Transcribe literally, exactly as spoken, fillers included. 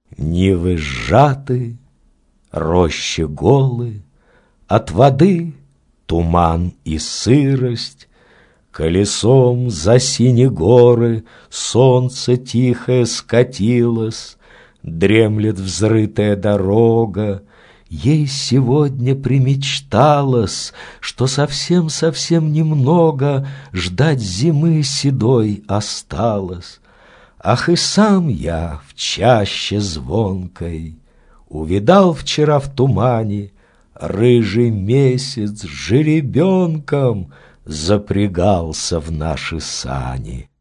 Нивы сжаты, рощи голы, от воды туман и сырость, колесом за синие горы солнце тихое скатилось, дремлет взрытая дорога. Ей сегодня примечталось, что совсем-совсем немного ждать зимы седой осталось. Ах, и сам я в чаще звонкой увидал вчера в тумане рыжий месяц с жеребенком запрягался в наши сани.